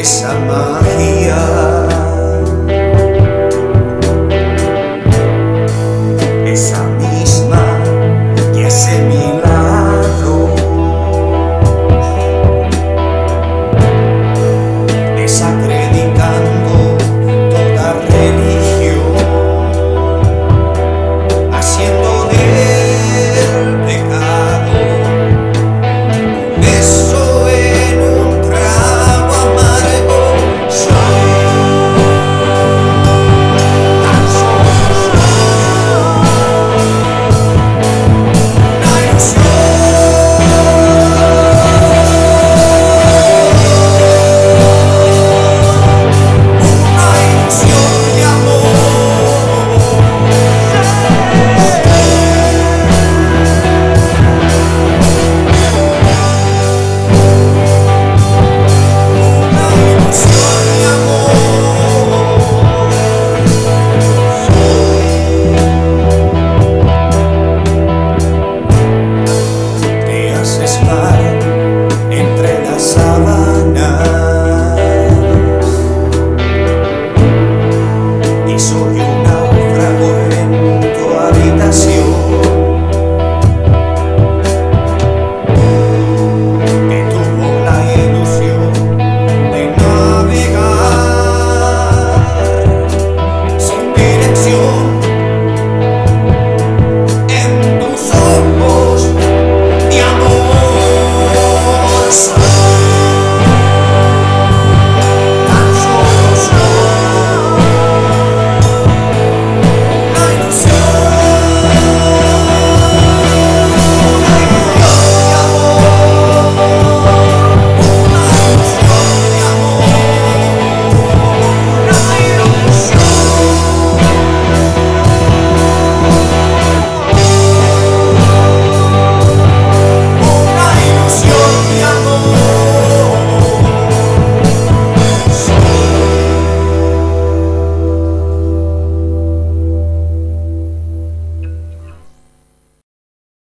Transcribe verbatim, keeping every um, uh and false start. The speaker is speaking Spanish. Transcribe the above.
esa magia, esa misma que hace milagros, desacreditando toda religión, haciendo del pecado un beso en un trago amargo. Soy tan solo una ilusión de amor. Te haces mar entre las sábanas y soy un náufrago en tu habitación, que tuvo la ilusión de navegar sin dirección en tus ojos de amor.